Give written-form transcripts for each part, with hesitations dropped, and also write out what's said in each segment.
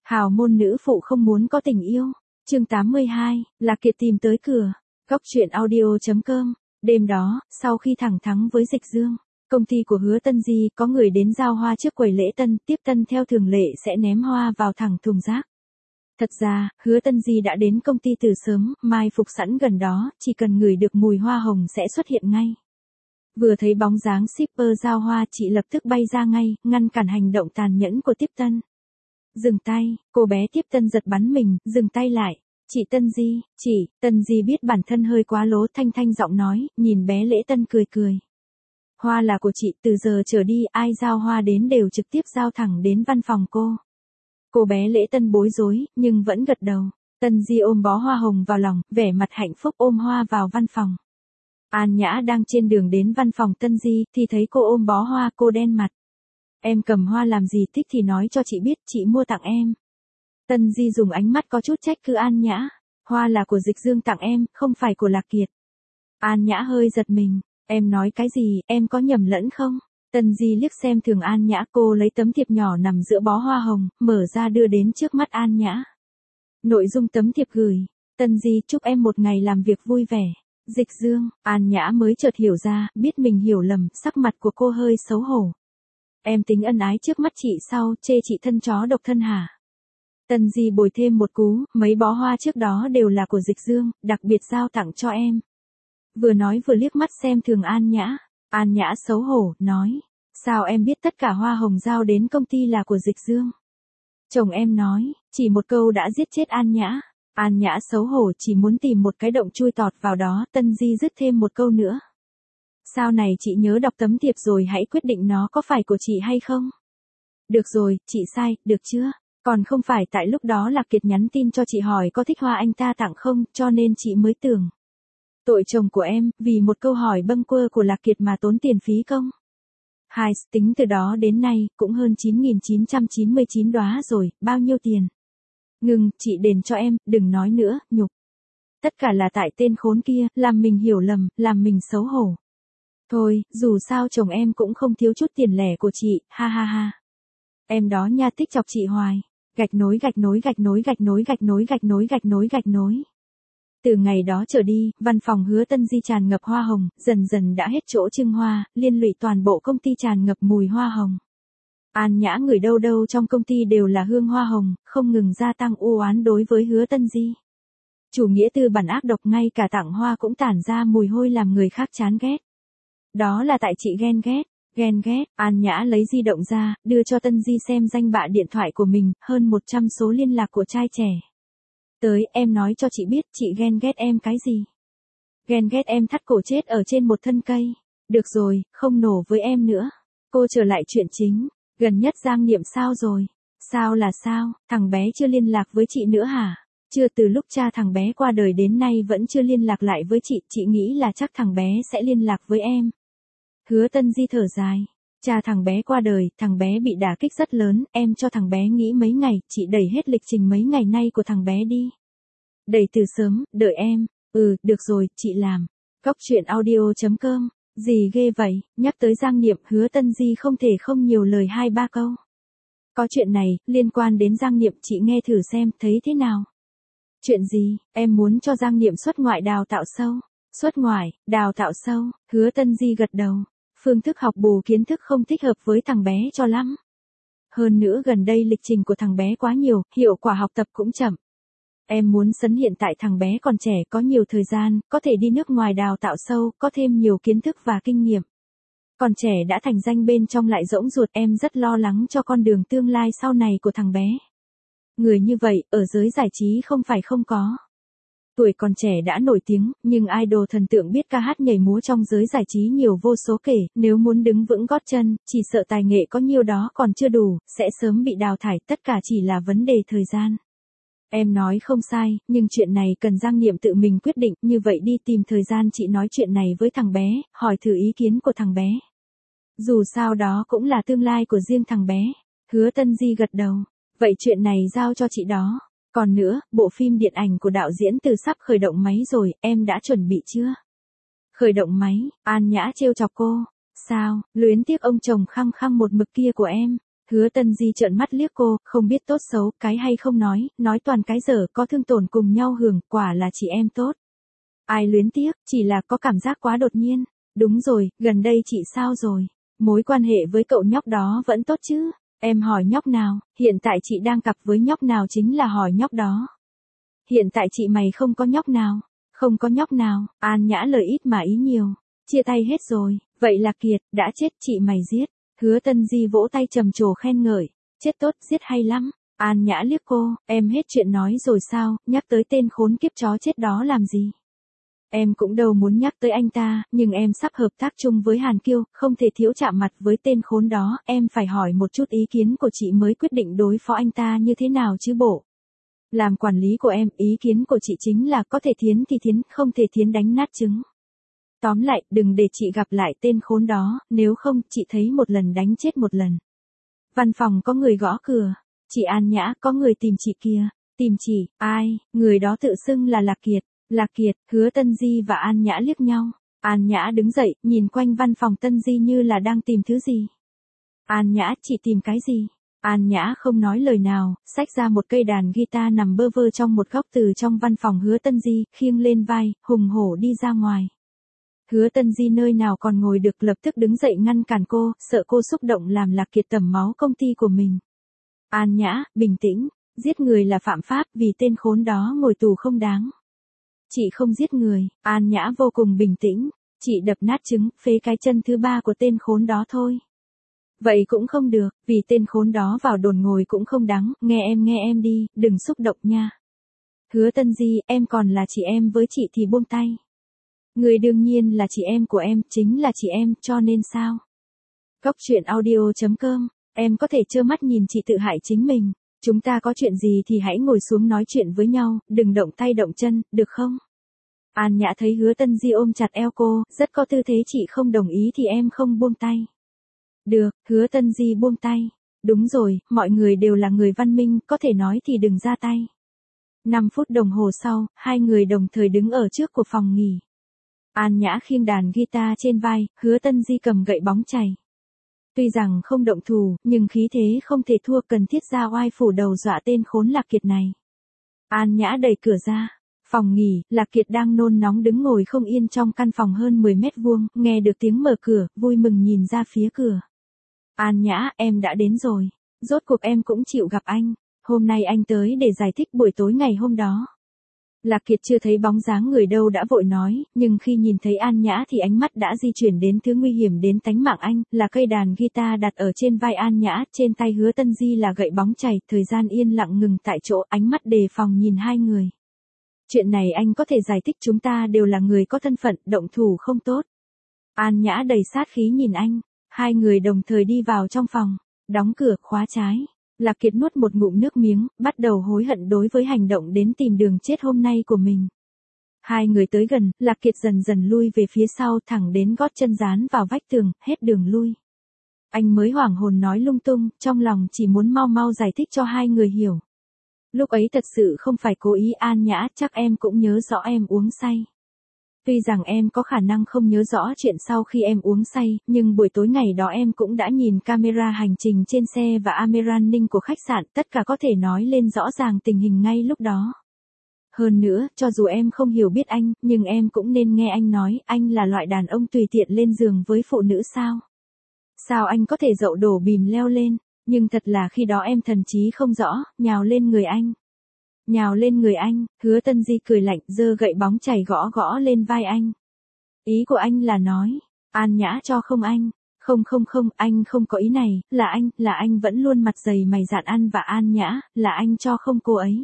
Hào môn nữ phụ không muốn có tình yêu. Chương 82, Lạc Kiệt tìm tới cửa. Góc truyện audio.com. Đêm đó, sau khi thẳng thắng với Dịch Dương, công ty của Hứa Tân Di có người đến giao hoa trước quầy lễ tân, tiếp tân theo thường lệ sẽ ném hoa vào thẳng thùng rác. Thật ra, Hứa Tân Di đã đến công ty từ sớm, mai phục sẵn gần đó, chỉ cần ngửi được mùi hoa hồng sẽ xuất hiện ngay. Vừa thấy bóng dáng shipper giao hoa, chị lập tức bay ra ngay, ngăn cản hành động tàn nhẫn của tiếp tân. Dừng tay, cô bé tiếp tân giật bắn mình, dừng tay lại. Chị Tân Di, chị, Tân Di biết bản thân hơi quá lố, thanh thanh giọng nói, nhìn bé lễ tân cười cười. Hoa là của chị, từ giờ trở đi ai giao hoa đến đều trực tiếp giao thẳng đến văn phòng cô. Cô bé lễ tân bối rối, nhưng vẫn gật đầu. Tân Di ôm bó hoa hồng vào lòng, vẻ mặt hạnh phúc ôm hoa vào văn phòng. An Nhã đang trên đường đến văn phòng Tân Di, thì thấy cô ôm bó hoa, cô đen mặt. Em cầm hoa làm gì, thích thì nói cho chị biết, chị mua tặng em. Tân Di dùng ánh mắt có chút trách cứ An Nhã. Hoa là của Dịch Dương tặng em, không phải của Lạc Kiệt. An Nhã hơi giật mình. Em nói cái gì, em có nhầm lẫn không? Tân Di liếc xem thường An Nhã, cô lấy tấm thiệp nhỏ nằm giữa bó hoa hồng, mở ra đưa đến trước mắt An Nhã. Nội dung tấm thiệp gửi. Tân Di chúc em một ngày làm việc vui vẻ. Dịch Dương. An Nhã mới chợt hiểu ra, biết mình hiểu lầm, sắc mặt của cô hơi xấu hổ. Em tính ân ái trước mắt chị sau, chê chị thân chó độc thân hả? Tân Di bồi thêm một cú, mấy bó hoa trước đó đều là của Dịch Dương, đặc biệt giao tặng cho em. Vừa nói vừa liếc mắt xem thường An Nhã. An Nhã xấu hổ, nói. Sao em biết tất cả hoa hồng giao đến công ty là của Dịch Dương? Chồng em nói, chỉ một câu đã giết chết An Nhã. An Nhã xấu hổ chỉ muốn tìm một cái động chui tọt vào đó, Tân Di dứt thêm một câu nữa. Sau này chị nhớ đọc tấm thiệp rồi hãy quyết định nó có phải của chị hay không. Được rồi, chị sai, được chưa? Còn không phải tại lúc đó Lạc Kiệt nhắn tin cho chị hỏi có thích hoa anh ta tặng không, cho nên chị mới tưởng. Tội chồng của em, vì một câu hỏi bâng quơ của Lạc Kiệt mà tốn tiền phí công. Hai, tính từ đó đến nay, cũng hơn 9.999 đóa rồi, bao nhiêu tiền? Ngừng, chị đền cho em, đừng nói nữa, nhục. Tất cả là tại tên khốn kia, làm mình hiểu lầm, làm mình xấu hổ. Thôi, dù sao chồng em cũng không thiếu chút tiền lẻ của chị, ha ha ha. Em đó nha, thích chọc chị hoài. Gạch nối gạch nối gạch nối gạch nối gạch nối gạch nối gạch nối gạch nối. Từ ngày đó trở đi, văn phòng Hứa Tân Di tràn ngập hoa hồng, dần dần đã hết chỗ trưng hoa, liên lụy toàn bộ công ty tràn ngập mùi hoa hồng. An Nhã người đâu đâu trong công ty đều là hương hoa hồng, không ngừng gia tăng u oán đối với Hứa Tân Di. Chủ nghĩa tư bản ác độc, ngay cả tặng hoa cũng tản ra mùi hôi làm người khác chán ghét. Đó là tại chị ghen ghét. Ghen ghét, An Nhã lấy di động ra, đưa cho Tân Di xem danh bạ điện thoại của mình, hơn 100 số liên lạc của trai trẻ. Tới, em nói cho chị biết, chị ghen ghét em cái gì? Ghen ghét em thắt cổ chết ở trên một thân cây. Được rồi, không nổ với em nữa. Cô trở lại chuyện chính. Gần nhất Giang Niệm sao rồi? Sao là sao, thằng bé chưa liên lạc với chị nữa hả? Chưa, từ lúc cha thằng bé qua đời đến nay vẫn chưa liên lạc lại với chị nghĩ là chắc thằng bé sẽ liên lạc với em. Hứa Tân Di thở dài. Cha thằng bé qua đời, thằng bé bị đả kích rất lớn, em cho thằng bé nghỉ mấy ngày, chị đẩy hết lịch trình mấy ngày nay của thằng bé đi. Đẩy từ sớm, đợi em. Được rồi, chị làm. Góc truyện audio.com. Gì ghê vậy, nhắc tới Giang Niệm, Hứa Tân Di không thể không nhiều lời 2-3 câu. Có chuyện này, liên quan đến Giang Niệm, chị nghe thử xem, thấy thế nào? Chuyện gì, em muốn cho Giang Niệm xuất ngoại đào tạo sâu. Xuất ngoại, đào tạo sâu, Hứa Tân Di gật đầu. Phương thức học bù kiến thức không thích hợp với thằng bé cho lắm. Hơn nữa gần đây lịch trình của thằng bé quá nhiều, hiệu quả học tập cũng chậm. Em muốn sấn hiện tại thằng bé còn trẻ, có nhiều thời gian, có thể đi nước ngoài đào tạo sâu, có thêm nhiều kiến thức và kinh nghiệm. Còn trẻ đã thành danh bên trong lại rỗng ruột, em rất lo lắng cho con đường tương lai sau này của thằng bé. Người như vậy, ở giới giải trí không phải không có. Tuổi còn trẻ đã nổi tiếng, nhưng idol thần tượng biết ca hát nhảy múa trong giới giải trí nhiều vô số kể, nếu muốn đứng vững gót chân, chỉ sợ tài nghệ có nhiêu đó còn chưa đủ, sẽ sớm bị đào thải, tất cả chỉ là vấn đề thời gian. Em nói không sai, nhưng chuyện này cần Giang Niệm tự mình quyết định, như vậy đi tìm thời gian chị nói chuyện này với thằng bé, hỏi thử ý kiến của thằng bé. Dù sao đó cũng là tương lai của riêng thằng bé. Hứa Tân Di gật đầu. Vậy chuyện này giao cho chị đó. Còn nữa, bộ phim điện ảnh của đạo diễn Từ sắp khởi động máy rồi, em đã chuẩn bị chưa? Khởi động máy, An Nhã trêu chọc cô. Sao, luyến tiếc ông chồng khăng khăng một mực kia của em. Hứa Tân Di trợn mắt liếc cô, không biết tốt xấu, cái hay không nói toàn cái dở, có thương tổn cùng nhau hưởng, quả là chị em tốt. Ai luyến tiếc, chỉ là có cảm giác quá đột nhiên. Đúng rồi, gần đây chị sao rồi? Mối quan hệ với cậu nhóc đó vẫn tốt chứ? Em hỏi nhóc nào, hiện tại chị đang cặp với nhóc nào chính là hỏi nhóc đó. Hiện tại chị mày không có nhóc nào. Không có nhóc nào, An Nhã lời ít mà ý nhiều. Chia tay hết rồi, vậy là Kiệt, đã chết chị mày giết. Hứa Tân Di vỗ tay trầm trồ khen ngợi. Chết tốt, giết hay lắm. An Nhã liếc cô, em hết chuyện nói rồi sao, nhắc tới tên khốn kiếp chó chết đó làm gì? Em cũng đâu muốn nhắc tới anh ta, nhưng em sắp hợp tác chung với Hàn Kiêu, không thể thiếu chạm mặt với tên khốn đó, em phải hỏi một chút ý kiến của chị mới quyết định đối phó anh ta như thế nào chứ bộ. Làm quản lý của em, ý kiến của chị chính là có thể thiến thì thiến, không thể thiến đánh nát trứng. Tóm lại, đừng để chị gặp lại tên khốn đó, nếu không, chị thấy một lần đánh chết một lần. Văn phòng có người gõ cửa. Chị An Nhã, có người tìm chị kìa. Tìm chị, ai, người đó tự xưng là Lạc Kiệt. Lạc Kiệt, Hứa Tân Di và An Nhã liếc nhau. An Nhã đứng dậy, nhìn quanh văn phòng Tân Di như là đang tìm thứ gì. An Nhã, chị tìm cái gì? An Nhã không nói lời nào, xách ra một cây đàn guitar nằm bơ vơ trong một góc từ trong văn phòng Hứa Tân Di, khiêng lên vai, hùng hổ đi ra ngoài. Hứa Tân Di nơi nào còn ngồi được lập tức đứng dậy ngăn cản cô, sợ cô xúc động làm Lạc Kiệt tẩm máu công ty của mình. An Nhã, bình tĩnh, giết người là phạm pháp, vì tên khốn đó ngồi tù không đáng. Chị không giết người, An Nhã vô cùng bình tĩnh, chị đập nát trứng, phế cái chân thứ ba của tên khốn đó thôi. Vậy cũng không được, vì tên khốn đó vào đồn ngồi cũng không đáng, nghe em đi, đừng xúc động nha. Hứa Tân Di, em còn là chị em với chị thì buông tay. Người đương nhiên là chị em của em, chính là chị em, cho nên sao? Cóc truyện audio.com, em có thể trơ mắt nhìn chị tự hại chính mình. Chúng ta có chuyện gì thì hãy ngồi xuống nói chuyện với nhau, đừng động tay động chân, được không? An Nhã thấy Hứa Tân Di ôm chặt eo cô, rất có tư thế chị không đồng ý thì em không buông tay. Được, Hứa Tân Di buông tay. Đúng rồi, mọi người đều là người văn minh, có thể nói thì đừng ra tay. 5 phút đồng hồ sau, hai người đồng thời đứng ở trước của phòng nghỉ. An Nhã khiêng đàn guitar trên vai, Hứa Tân Di cầm gậy bóng chày. Tuy rằng không động thủ, nhưng khí thế không thể thua, cần thiết ra oai phủ đầu dọa tên khốn Lạc Kiệt này. An Nhã đẩy cửa ra. Phòng nghỉ, Lạc Kiệt đang nôn nóng đứng ngồi không yên trong căn phòng hơn 10 mét vuông, nghe được tiếng mở cửa, vui mừng nhìn ra phía cửa. An Nhã, em đã đến rồi. Rốt cuộc em cũng chịu gặp anh. Hôm nay anh tới để giải thích buổi tối ngày hôm đó. Lạc Kiệt chưa thấy bóng dáng người đâu đã vội nói, nhưng khi nhìn thấy An Nhã thì ánh mắt đã di chuyển đến thứ nguy hiểm đến tánh mạng anh, là cây đàn guitar đặt ở trên vai An Nhã, trên tay Hứa Tân Di là gậy bóng chày, thời gian yên lặng ngừng tại chỗ, ánh mắt đề phòng nhìn hai người. Chuyện này anh có thể giải thích, chúng ta đều là người có thân phận, động thủ không tốt. An Nhã đầy sát khí nhìn anh, hai người đồng thời đi vào trong phòng, đóng cửa, khóa trái. Lạc Kiệt nuốt một ngụm nước miếng, bắt đầu hối hận đối với hành động đến tìm đường chết hôm nay của mình. Hai người tới gần, Lạc Kiệt dần dần lui về phía sau, thẳng đến gót chân dán vào vách tường, hết đường lui. Anh mới hoảng hồn nói lung tung, trong lòng chỉ muốn mau mau giải thích cho hai người hiểu. Lúc ấy thật sự không phải cố ý. An Nhã, chắc em cũng nhớ rõ em uống say. Tuy rằng em có khả năng không nhớ rõ chuyện sau khi em uống say, nhưng buổi tối ngày đó em cũng đã nhìn camera hành trình trên xe và camera an ninh của khách sạn, tất cả có thể nói lên rõ ràng tình hình ngay lúc đó. Hơn nữa, cho dù em không hiểu biết anh, nhưng em cũng nên nghe anh nói, anh là loại đàn ông tùy tiện lên giường với phụ nữ sao? Sao anh có thể dậu đổ bìm leo lên? Nhưng thật là khi đó em thần trí không rõ, nhào lên người anh. Nhào lên người anh, Hứa Tân Di cười lạnh, giơ gậy bóng chày gõ gõ lên vai anh. Ý của anh là nói, An Nhã cho không anh. Không, anh không có ý này, là anh vẫn luôn mặt dày mày dạn ăn và An Nhã, là anh cho không cô ấy.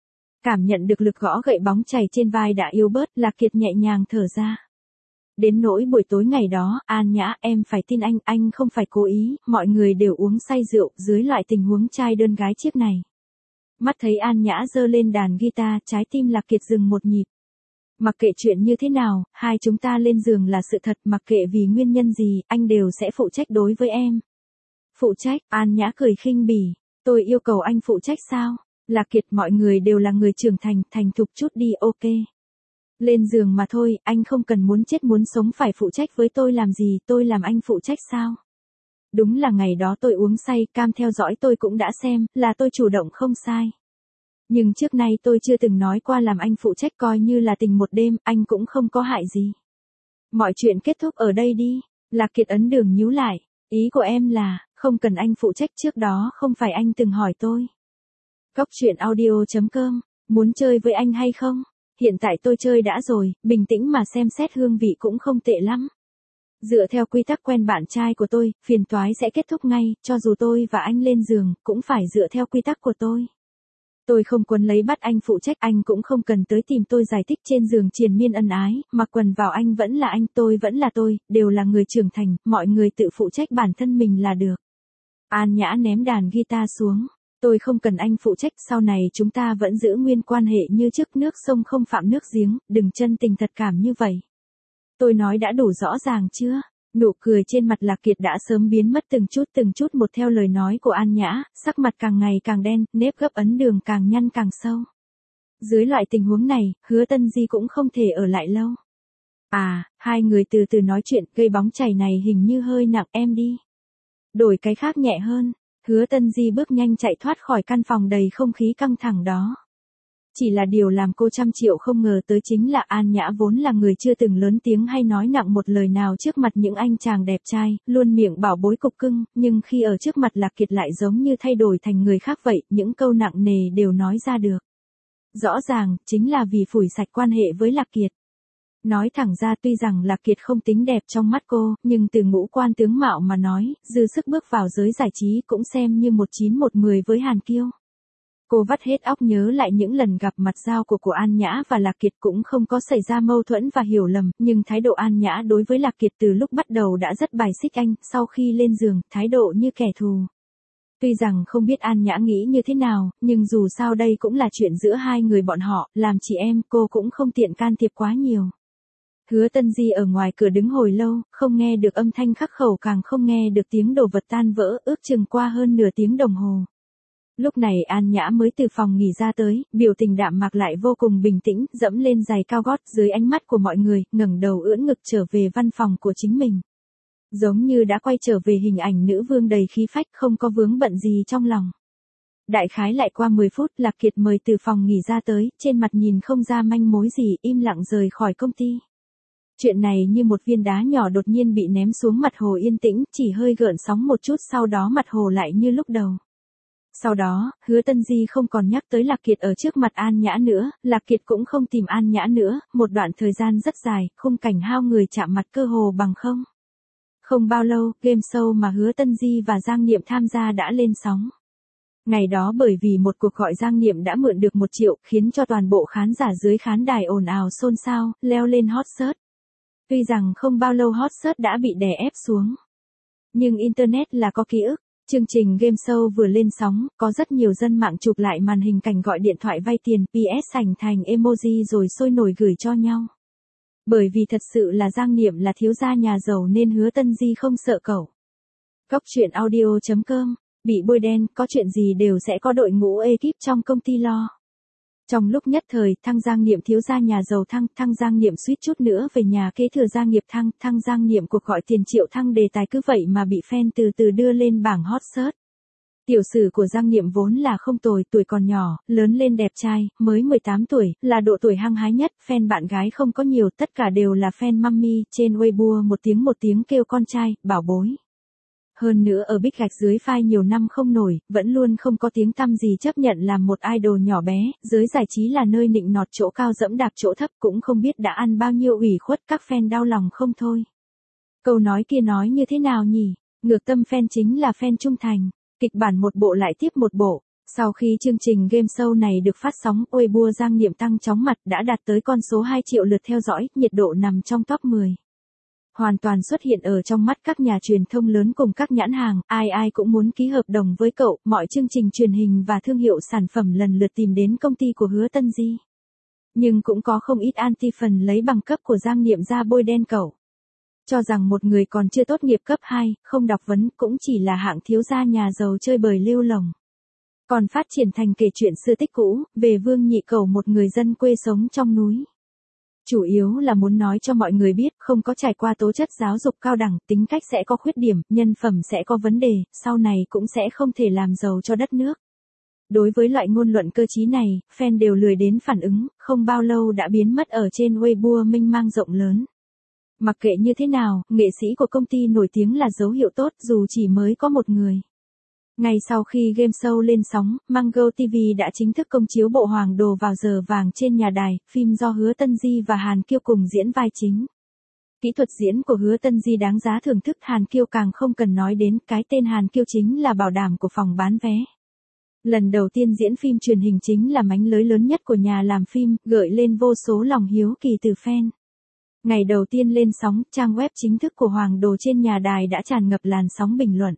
Cảm nhận được lực gõ gậy bóng chày trên vai đã yếu bớt, Lạc Kiệt nhẹ nhàng thở ra. Đến nỗi buổi tối ngày đó, An Nhã, em phải tin anh không phải cố ý, mọi người đều uống say rượu, dưới loại tình huống trai đơn gái chiếc này. Mắt thấy An Nhã giơ lên đàn guitar, trái tim Lạc Kiệt dừng một nhịp. Mặc kệ chuyện như thế nào, hai chúng ta lên giường là sự thật, mặc kệ vì nguyên nhân gì, anh đều sẽ phụ trách đối với em. Phụ trách, An Nhã cười khinh bỉ, tôi yêu cầu anh phụ trách sao? Lạc Kiệt, mọi người đều là người trưởng thành, thành thục chút đi, ok. Lên giường mà thôi, anh không cần muốn chết muốn sống phải phụ trách với tôi làm gì, tôi làm anh phụ trách sao? Đúng là ngày đó tôi uống say, cam theo dõi tôi cũng đã xem, là tôi chủ động không sai. Nhưng trước nay tôi chưa từng nói qua làm anh phụ trách, coi như là tình một đêm, anh cũng không có hại gì. Mọi chuyện kết thúc ở đây đi. Lạc Kiệt ấn đường nhíu lại. Ý của em là, không cần anh phụ trách, trước đó không phải anh từng hỏi tôi. Góc truyện audio.com, muốn chơi với anh hay không? Hiện tại tôi chơi đã rồi, bình tĩnh mà xem xét hương vị cũng không tệ lắm. Dựa theo quy tắc quen bạn trai của tôi, phiền toái sẽ kết thúc ngay, cho dù tôi và anh lên giường, cũng phải dựa theo quy tắc của tôi. Tôi không quấn lấy bắt anh phụ trách, anh cũng không cần tới tìm tôi giải thích, trên giường triền miên ân ái, mặc quần vào anh vẫn là anh, tôi vẫn là tôi, đều là người trưởng thành, mọi người tự phụ trách bản thân mình là được. An Nhã ném đàn guitar xuống. Tôi không cần anh phụ trách, sau này chúng ta vẫn giữ nguyên quan hệ như trước, nước sông không phạm nước giếng, đừng chân tình thật cảm như vậy. Tôi nói đã đủ rõ ràng chưa? Nụ cười trên mặt Lạc Kiệt đã sớm biến mất từng chút một theo lời nói của An Nhã, sắc mặt càng ngày càng đen, nếp gấp ấn đường càng nhăn càng sâu. Dưới loại tình huống này, Hứa Tân Di cũng không thể ở lại lâu. Hai người từ từ nói chuyện, gây bóng chảy này hình như hơi nặng, em đi. Đổi cái khác nhẹ hơn. Hứa Tân Di bước nhanh chạy thoát khỏi căn phòng đầy không khí căng thẳng đó. Chỉ là điều làm cô trăm triệu không ngờ tới chính là An Nhã vốn là người chưa từng lớn tiếng hay nói nặng một lời nào trước mặt những anh chàng đẹp trai, luôn miệng bảo bối cục cưng, nhưng khi ở trước mặt Lạc Kiệt lại giống như thay đổi thành người khác vậy, những câu nặng nề đều nói ra được. Rõ ràng, chính là vì phủi sạch quan hệ với Lạc Kiệt. Nói thẳng ra tuy rằng Lạc Kiệt không tính đẹp trong mắt cô, nhưng từ ngũ quan tướng mạo mà nói, dư sức bước vào giới giải trí cũng xem như 19-10 với Hàn Kiêu. Cô vắt hết óc nhớ lại những lần gặp mặt giao của An Nhã và Lạc Kiệt, cũng không có xảy ra mâu thuẫn và hiểu lầm, nhưng thái độ An Nhã đối với Lạc Kiệt từ lúc bắt đầu đã rất bài xích anh, sau khi lên giường, thái độ như kẻ thù. Tuy rằng không biết An Nhã nghĩ như thế nào, nhưng dù sao đây cũng là chuyện giữa hai người bọn họ, làm chị em cô cũng không tiện can thiệp quá nhiều. Hứa Tân Di ở ngoài cửa đứng hồi lâu, không nghe được âm thanh khắc khẩu, càng không nghe được tiếng đồ vật tan vỡ, ước chừng qua hơn nửa tiếng đồng hồ. Lúc này An Nhã mới từ phòng nghỉ ra tới, biểu tình đạm mạc lại vô cùng bình tĩnh, dẫm lên giày cao gót dưới ánh mắt của mọi người, ngẩng đầu ưỡn ngực trở về văn phòng của chính mình. Giống như đã quay trở về hình ảnh nữ vương đầy khí phách, không có vướng bận gì trong lòng. Đại khái lại qua 10 phút, Lạc Kiệt mời từ phòng nghỉ ra tới, trên mặt nhìn không ra manh mối gì, im lặng rời khỏi công ty. Chuyện này như một viên đá nhỏ đột nhiên bị ném xuống mặt hồ yên tĩnh, chỉ hơi gợn sóng một chút, sau đó mặt hồ lại như lúc đầu. Sau đó, Hứa Tân Di không còn nhắc tới Lạc Kiệt ở trước mặt An Nhã nữa, Lạc Kiệt cũng không tìm An Nhã nữa, một đoạn thời gian rất dài, khung cảnh hao người chạm mặt cơ hồ bằng không. Không bao lâu, game show mà Hứa Tân Di và Giang Niệm tham gia đã lên sóng. Ngày đó bởi vì một cuộc gọi Giang Niệm đã mượn được 1 triệu, khiến cho toàn bộ khán giả dưới khán đài ồn ào xôn xao, leo lên hot search. Tuy rằng không bao lâu hot search đã bị đè ép xuống. Nhưng Internet là có ký ức. Chương trình game show vừa lên sóng, có rất nhiều dân mạng chụp lại màn hình cảnh gọi điện thoại vay tiền, PS sành thành emoji rồi sôi nổi gửi cho nhau. Bởi vì thật sự là Giang Niệm là thiếu gia nhà giàu nên Hứa Tân Di không sợ cẩu. Góc truyện audio.com, bị bôi đen, có chuyện gì đều sẽ có đội ngũ ekip trong công ty lo. Trong lúc nhất thời, thăng Giang Niệm thiếu gia nhà giàu thăng Giang Niệm suýt chút nữa về nhà kế thừa gia nghiệp thăng Giang Niệm cuộc gọi tiền triệu thăng đề tài cứ vậy mà bị fan từ từ đưa lên bảng hot search. Tiểu sử của Giang Niệm vốn là không tồi, tuổi còn nhỏ, lớn lên đẹp trai, mới 18 tuổi, là độ tuổi hăng hái nhất, fan bạn gái không có nhiều, tất cả đều là fan mummy, trên Weibo một tiếng kêu con trai, bảo bối. Hơn nữa ở Bích Gạch dưới phai nhiều năm không nổi, vẫn luôn không có tiếng tăm gì chấp nhận làm một idol nhỏ bé, giới giải trí là nơi nịnh nọt chỗ cao dẫm đạp chỗ thấp, cũng không biết đã ăn bao nhiêu ủy khuất, các fan đau lòng không thôi. Câu nói kia nói như thế nào nhỉ? Ngược tâm fan chính là fan trung thành. Kịch bản một bộ lại tiếp một bộ. Sau khi chương trình game show này được phát sóng, Weibo Giang Niệm tăng chóng mặt đã đạt tới con số 2 triệu lượt theo dõi, nhiệt độ nằm trong top 10. Hoàn toàn xuất hiện ở trong mắt các nhà truyền thông lớn cùng các nhãn hàng, ai cũng muốn ký hợp đồng với cậu, mọi chương trình truyền hình và thương hiệu sản phẩm lần lượt tìm đến công ty của Hứa Tân Di. Nhưng cũng có không ít anti-fan lấy bằng cấp của Giang Niệm ra bôi đen cậu. Cho rằng một người còn chưa tốt nghiệp cấp 2, không đọc vấn cũng chỉ là hạng thiếu gia nhà giàu chơi bời lêu lồng. Còn phát triển thành kể chuyện xưa tích cũ, về Vương Nhị Cẩu, một người dân quê sống trong núi. Chủ yếu là muốn nói cho mọi người biết không có trải qua tố chất giáo dục cao đẳng, tính cách sẽ có khuyết điểm, nhân phẩm sẽ có vấn đề, sau này cũng sẽ không thể làm giàu cho đất nước. Đối với loại ngôn luận cơ trí này, fan đều lười đến phản ứng, không bao lâu đã biến mất ở trên Weibo mênh mang rộng lớn. Mặc kệ như thế nào, nghệ sĩ của công ty nổi tiếng là dấu hiệu tốt dù chỉ mới có một người. Ngay sau khi game show lên sóng, Mango TV đã chính thức công chiếu bộ Hoàng Đồ vào giờ vàng trên nhà đài, phim do Hứa Tân Di và Hàn Kiêu cùng diễn vai chính. Kỹ thuật diễn của Hứa Tân Di đáng giá thưởng thức, Hàn Kiêu càng không cần nói đến, cái tên Hàn Kiêu chính là bảo đảm của phòng bán vé. Lần đầu tiên diễn phim truyền hình chính là mánh lới lớn nhất của nhà làm phim, gợi lên vô số lòng hiếu kỳ từ fan. Ngày đầu tiên lên sóng, trang web chính thức của Hoàng Đồ trên nhà đài đã tràn ngập làn sóng bình luận.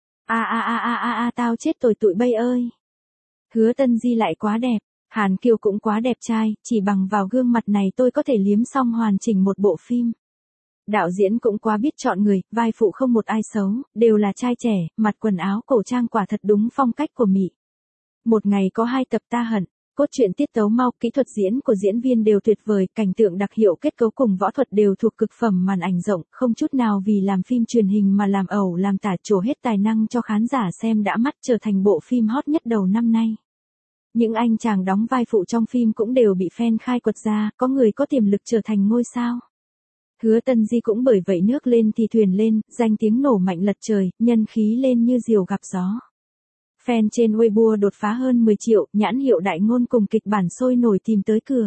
Tao chết tồi tụi bay ơi. Hứa Tân Di lại quá đẹp, Hàn Kiêu cũng quá đẹp trai, chỉ bằng vào gương mặt này tôi có thể liếm xong hoàn chỉnh một bộ phim. Đạo diễn cũng quá biết chọn người, vai phụ không một ai xấu, đều là trai trẻ, mặt quần áo cổ trang quả thật đúng phong cách của Mỹ. Một ngày có 2 tập ta hận, cốt truyện tiết tấu mau, kỹ thuật diễn của diễn viên đều tuyệt vời, cảnh tượng đặc hiệu, kết cấu cùng võ thuật đều thuộc cực phẩm, màn ảnh rộng, không chút nào vì làm phim truyền hình mà làm ẩu làm tả, trổ hết tài năng cho khán giả xem đã mắt, trở thành bộ phim hot nhất đầu năm nay. Những anh chàng đóng vai phụ trong phim cũng đều bị fan khai quật ra, có người có tiềm lực trở thành ngôi sao. Hứa Tân Di cũng bởi vậy nước lên thì thuyền lên, danh tiếng nổ mạnh lật trời, nhân khí lên như diều gặp gió. Fan trên Weibo đột phá hơn 10 triệu, nhãn hiệu đại ngôn cùng kịch bản sôi nổi tìm tới cửa.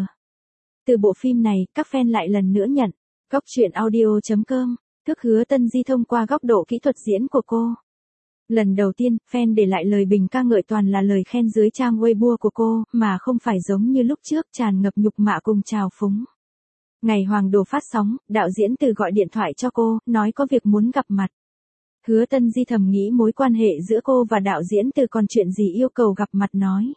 Từ bộ phim này, các fan lại lần nữa nhận. Góc truyện audio.com, thức Hứa Tân Di thông qua góc độ kỹ thuật diễn của cô. Lần đầu tiên, fan để lại lời bình ca ngợi toàn là lời khen dưới trang Weibo của cô, mà không phải giống như lúc trước tràn ngập nhục mạ cùng trào phúng. Ngày Hoàng Đồ phát sóng, đạo diễn Từ gọi điện thoại cho cô, nói có việc muốn gặp mặt. Hứa Tân Di thầm nghĩ mối quan hệ giữa cô và đạo diễn Từ còn chuyện gì yêu cầu gặp mặt nói.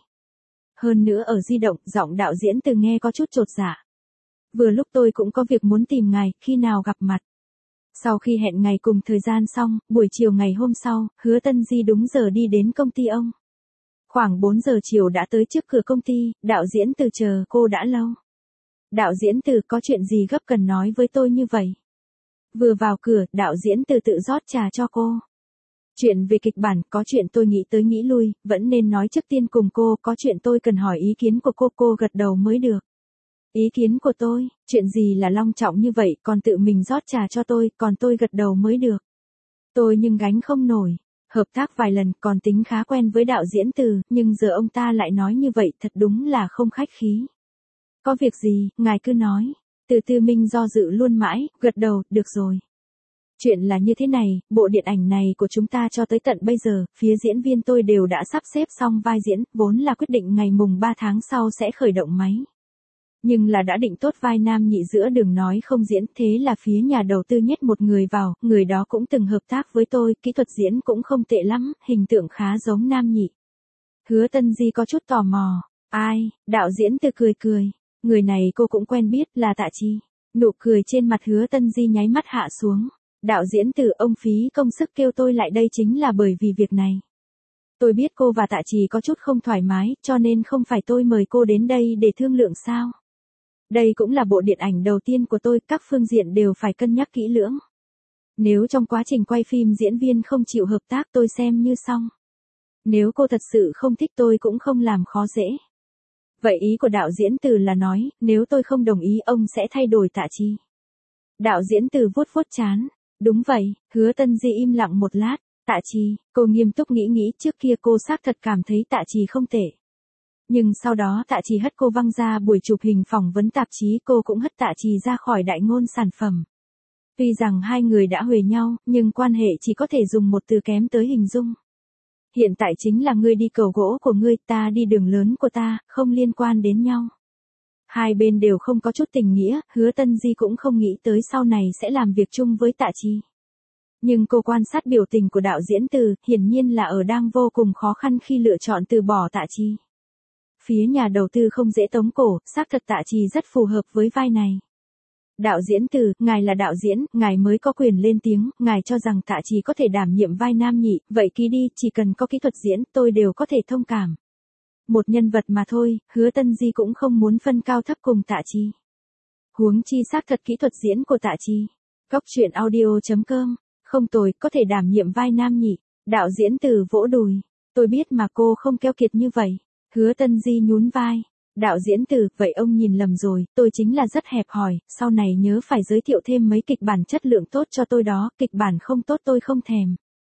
Hơn nữa ở di động, giọng đạo diễn Từ nghe có chút chột dạ. Vừa lúc tôi cũng có việc muốn tìm ngài, khi nào gặp mặt. Sau khi hẹn ngày cùng thời gian xong, buổi chiều ngày hôm sau, Hứa Tân Di đúng giờ đi đến công ty ông. Khoảng 4 giờ chiều đã tới trước cửa công ty, đạo diễn Từ chờ cô đã lâu. Đạo diễn Từ có chuyện gì gấp cần nói với tôi như vậy? Vừa vào cửa, đạo diễn Từ tự rót trà cho cô. Chuyện về kịch bản, có chuyện tôi nghĩ tới nghĩ lui, vẫn nên nói trước tiên cùng cô, có chuyện tôi cần hỏi ý kiến của cô gật đầu mới được. Ý kiến của tôi, chuyện gì là long trọng như vậy, còn tự mình rót trà cho tôi, còn tôi gật đầu mới được. Tôi nhưng gánh không nổi, hợp tác vài lần còn tính khá quen với đạo diễn Từ, nhưng giờ ông ta lại nói như vậy, thật đúng là không khách khí. Có việc gì, ngài cứ nói. Từ Tư Minh do dự luôn mãi, gật đầu, được rồi. Chuyện là như thế này, bộ điện ảnh này của chúng ta cho tới tận bây giờ, phía diễn viên tôi đều đã sắp xếp xong vai diễn, vốn là quyết định ngày mùng 3 tháng sau sẽ khởi động máy. Nhưng là đã định tốt vai nam nhị giữa đường nói không diễn, thế là phía nhà đầu tư nhét một người vào, người đó cũng từng hợp tác với tôi, kỹ thuật diễn cũng không tệ lắm, hình tượng khá giống nam nhị. Hứa Tân Di có chút tò mò, ai, đạo diễn Từ cười cười. Người này cô cũng quen biết, là Tạ Chi. Nụ cười trên mặt Hứa Tân Di nháy mắt hạ xuống. Đạo diễn Từ, ông phí công sức kêu tôi lại đây chính là bởi vì việc này. Tôi biết cô và Tạ Chi có chút không thoải mái, cho nên không phải tôi mời cô đến đây để thương lượng sao. Đây cũng là bộ điện ảnh đầu tiên của tôi, các phương diện đều phải cân nhắc kỹ lưỡng. Nếu trong quá trình quay phim diễn viên không chịu hợp tác tôi xem như xong. Nếu cô thật sự không thích tôi cũng không làm khó dễ. Vậy ý của đạo diễn Từ là nói, nếu tôi không đồng ý ông sẽ thay đổi Tạ Chi. Đạo diễn Từ vuốt vuốt trán. Đúng vậy, Hứa Tân Di im lặng một lát. Tạ Chi, cô nghiêm túc nghĩ trước kia cô xác thật cảm thấy Tạ Chi không tệ. Nhưng sau đó Tạ Chi hất cô văng ra buổi chụp hình phỏng vấn tạp chí, cô cũng hất Tạ Chi ra khỏi đại ngôn sản phẩm. Tuy rằng hai người đã huề nhau, nhưng quan hệ chỉ có thể dùng một từ kém tới hình dung. Hiện tại chính là ngươi đi cầu gỗ của ngươi, ta đi đường lớn của ta, không liên quan đến nhau. Hai bên đều không có chút tình nghĩa, Hứa Tân Di cũng không nghĩ tới sau này sẽ làm việc chung với Tạ Chi. Nhưng cô quan sát biểu tình của đạo diễn Từ, hiển nhiên là ở đang vô cùng khó khăn khi lựa chọn từ bỏ Tạ Chi. Phía nhà đầu tư không dễ tống cổ, xác thật Tạ Chi rất phù hợp với vai này. Đạo diễn Từ, ngài là đạo diễn, ngài mới có quyền lên tiếng, ngài cho rằng Tạ Chi có thể đảm nhiệm vai nam nhị, vậy ký đi, chỉ cần có kỹ thuật diễn, tôi đều có thể thông cảm. Một nhân vật mà thôi, Hứa Tân Di cũng không muốn phân cao thấp cùng Tạ Chi. Huống chi xác thật kỹ thuật diễn của Tạ Trì. Góc truyện audio.com, không tồi, có thể đảm nhiệm vai nam nhỉ. Đạo diễn Từ vỗ đùi. Tôi biết mà cô không keo kiệt như vậy. Hứa Tân Di nhún vai. Đạo diễn Từ, vậy ông nhìn lầm rồi, tôi chính là rất hẹp hòi, sau này nhớ phải giới thiệu thêm mấy kịch bản chất lượng tốt cho tôi đó, kịch bản không tốt tôi không thèm.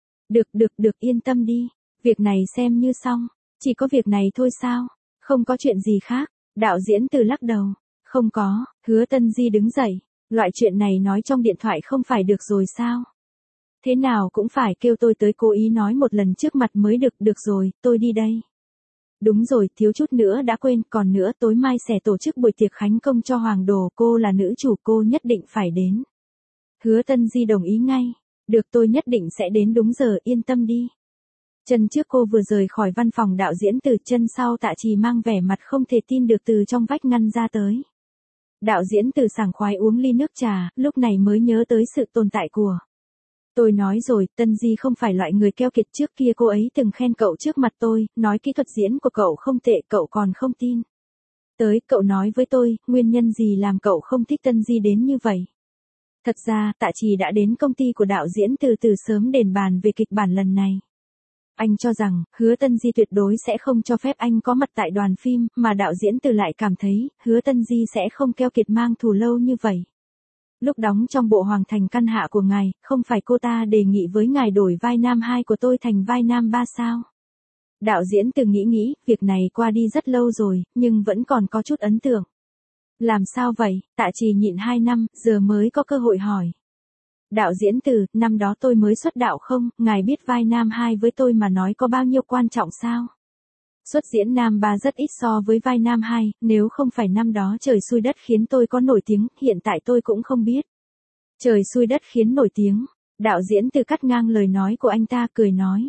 Được, yên tâm đi, việc này xem như xong, chỉ có việc này thôi sao, không có chuyện gì khác. Đạo diễn Từ lắc đầu, không có. Hứa Tân Di đứng dậy, loại chuyện này nói trong điện thoại không phải được rồi sao? Thế nào cũng phải kêu tôi tới cố ý nói một lần trước mặt mới được rồi, tôi đi đây. Đúng rồi, thiếu chút nữa đã quên, còn nữa tối mai sẽ tổ chức buổi tiệc khánh công cho Hoàng Đồ, cô là nữ chủ cô nhất định phải đến. Hứa Tân Di đồng ý ngay, được tôi nhất định sẽ đến đúng giờ, yên tâm đi. Chân trước cô vừa rời khỏi văn phòng đạo diễn Từ, chân sau Tạ Trì mang vẻ mặt không thể tin được từ trong vách ngăn ra tới. Đạo diễn Từ sảng khoái uống ly nước trà, lúc này mới nhớ tới sự tồn tại của. Tôi nói rồi, Tân Di không phải loại người keo kiệt, trước kia cô ấy từng khen cậu trước mặt tôi, nói kỹ thuật diễn của cậu không tệ, cậu còn không tin. Tới, cậu nói với tôi, nguyên nhân gì làm cậu không thích Tân Di đến như vậy? Thật ra, Tạ Trì đã đến công ty của đạo diễn từ sớm đền bàn về kịch bản lần này. Anh cho rằng, Hứa Tân Di tuyệt đối sẽ không cho phép anh có mặt tại đoàn phim, mà đạo diễn Từ lại cảm thấy, Hứa Tân Di sẽ không keo kiệt mang thù lâu như vậy. Lúc đóng trong bộ Hoàng Thành Căn Hạ của ngài, không phải cô ta đề nghị với ngài đổi vai nam 2 của tôi thành vai nam 3 sao? Đạo diễn Từ nghĩ, việc này qua đi rất lâu rồi, nhưng vẫn còn có chút ấn tượng. Làm sao vậy? Tạ Trì nhịn 2 năm, giờ mới có cơ hội hỏi. Đạo diễn Từ, năm đó tôi mới xuất đạo không, ngài biết vai nam 2 với tôi mà nói có bao nhiêu quan trọng sao? Xuất diễn nam 3 rất ít so với vai nam 2, nếu không phải năm đó trời xui đất khiến tôi có nổi tiếng, hiện tại tôi cũng không biết. Trời xui đất khiến nổi tiếng, đạo diễn Từ cắt ngang lời nói của anh ta, cười nói.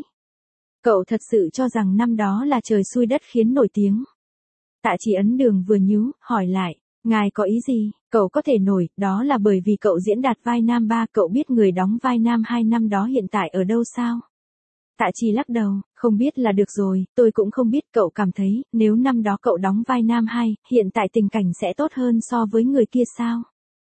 Cậu thật sự cho rằng năm đó là trời xui đất khiến nổi tiếng. Tạ Trì ấn đường vừa nhíu, hỏi lại, ngài có ý gì? Cậu có thể nổi, đó là bởi vì cậu diễn đạt vai nam 3, cậu biết người đóng vai nam 2 năm đó hiện tại ở đâu sao? Tạ Trì lắc đầu, không biết là được rồi, tôi cũng không biết. Cậu cảm thấy, nếu năm đó cậu đóng vai nam 2, hiện tại tình cảnh sẽ tốt hơn so với người kia sao?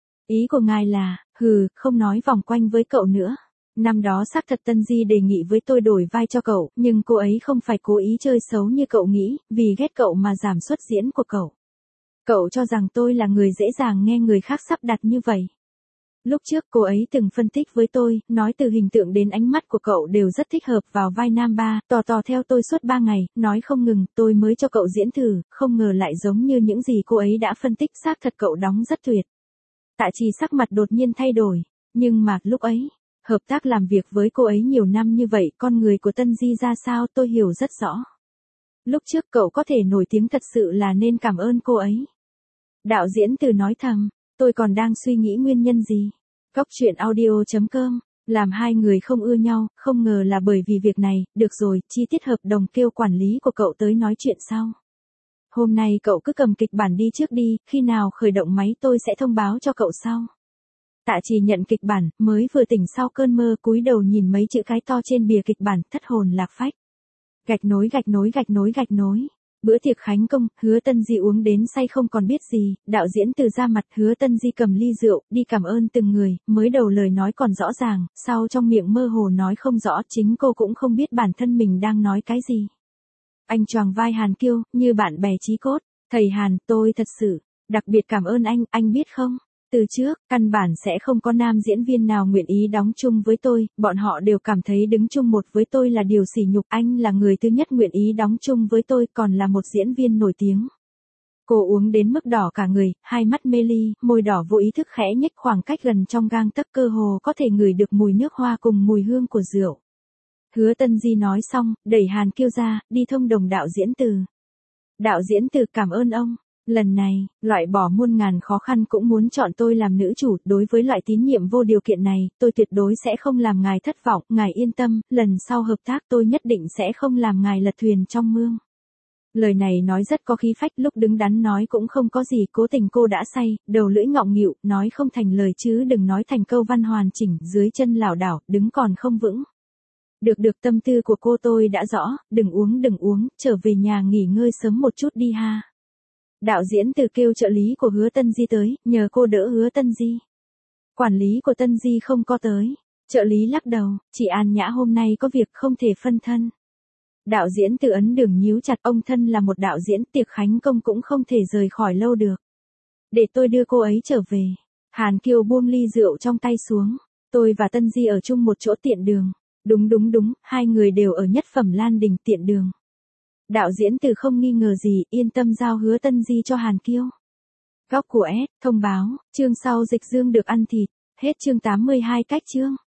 Ý của ngài là, không nói vòng quanh với cậu nữa. Năm đó xác thật Tân Di đề nghị với tôi đổi vai cho cậu, nhưng cô ấy không phải cố ý chơi xấu như cậu nghĩ, vì ghét cậu mà giảm suất diễn của cậu. Cậu cho rằng tôi là người dễ dàng nghe người khác sắp đặt như vậy. Lúc trước cô ấy từng phân tích với tôi, nói từ hình tượng đến ánh mắt của cậu đều rất thích hợp vào vai nam 3, tò theo tôi suốt 3 ngày, nói không ngừng, tôi mới cho cậu diễn thử, không ngờ lại giống như những gì cô ấy đã phân tích, xác thật cậu đóng rất tuyệt. Tạ Trì sắc mặt đột nhiên thay đổi, nhưng mà, lúc ấy, hợp tác làm việc với cô ấy nhiều năm như vậy, con người của Tân Di ra sao tôi hiểu rất rõ. Lúc trước cậu có thể nổi tiếng thật sự là nên cảm ơn cô ấy. Đạo diễn Từ nói thầm, tôi còn đang suy nghĩ nguyên nhân gì. Góc truyện audio.com, làm hai người không ưa nhau, không ngờ là bởi vì việc này, được rồi, chi tiết hợp đồng kêu quản lý của cậu tới nói chuyện sau. Hôm nay cậu cứ cầm kịch bản đi trước đi, khi nào khởi động máy tôi sẽ thông báo cho cậu sau. Tạ Trì nhận kịch bản, mới vừa tỉnh sau cơn mơ, cúi đầu nhìn mấy chữ cái to trên bìa kịch bản, thất hồn lạc phách. Gạch nối. Bữa tiệc khánh công, Hứa Tân Di uống đến say không còn biết gì, đạo diễn Từ ra mặt, Hứa Tân Di cầm ly rượu, đi cảm ơn từng người, mới đầu lời nói còn rõ ràng, sau trong miệng mơ hồ nói không rõ, chính cô cũng không biết bản thân mình đang nói cái gì. Anh choàng vai Hàn Kiêu, như bạn bè chí cốt, thầy Hàn, tôi thật sự, đặc biệt cảm ơn anh biết không? Từ trước, căn bản sẽ không có nam diễn viên nào nguyện ý đóng chung với tôi, bọn họ đều cảm thấy đứng chung một với tôi là điều sỉ nhục, anh là người thứ nhất nguyện ý đóng chung với tôi, còn là một diễn viên nổi tiếng. Cô uống đến mức đỏ cả người, hai mắt mê ly, môi đỏ vô ý thức khẽ nhếch khoảng cách gần trong gang tấc, cơ hồ có thể ngửi được mùi nước hoa cùng mùi hương của rượu. Hứa Tân Di nói xong, đẩy Hàn Kiêu ra, đi thông đồng đạo diễn Từ. Đạo diễn Từ, cảm ơn ông. Lần này, loại bỏ muôn ngàn khó khăn cũng muốn chọn tôi làm nữ chủ, đối với loại tín nhiệm vô điều kiện này, tôi tuyệt đối sẽ không làm ngài thất vọng, ngài yên tâm, lần sau hợp tác tôi nhất định sẽ không làm ngài lật thuyền trong mương. Lời này nói rất có khí phách, lúc đứng đắn nói cũng không có gì, cố tình cô đã say, đầu lưỡi ngọng nghịu, nói không thành lời chứ đừng nói thành câu văn hoàn chỉnh, dưới chân lảo đảo, đứng còn không vững. Được tâm tư của cô tôi đã rõ, đừng uống, trở về nhà nghỉ ngơi sớm một chút đi ha. Đạo diễn Từ kêu trợ lý của Hứa Tân Di tới, nhờ cô đỡ Hứa Tân Di. Quản lý của Tân Di không có tới. Trợ lý lắc đầu, chị An Nhã hôm nay có việc không thể phân thân. Đạo diễn Từ ấn đường nhíu chặt, ông thân là một đạo diễn, tiệc khánh công cũng không thể rời khỏi lâu được. Để tôi đưa cô ấy trở về. Hàn Kiều buông ly rượu trong tay xuống. Tôi và Tân Di ở chung một chỗ tiện đường. Đúng, hai người đều ở nhất phẩm Lan Đình tiện đường. Đạo diễn Từ không nghi ngờ gì, yên tâm giao Hứa Tân Di cho Hàn Kiêu. Góc của S, thông báo, chương sau Dịch Dương được ăn thịt. Hết chương 82 cách chương.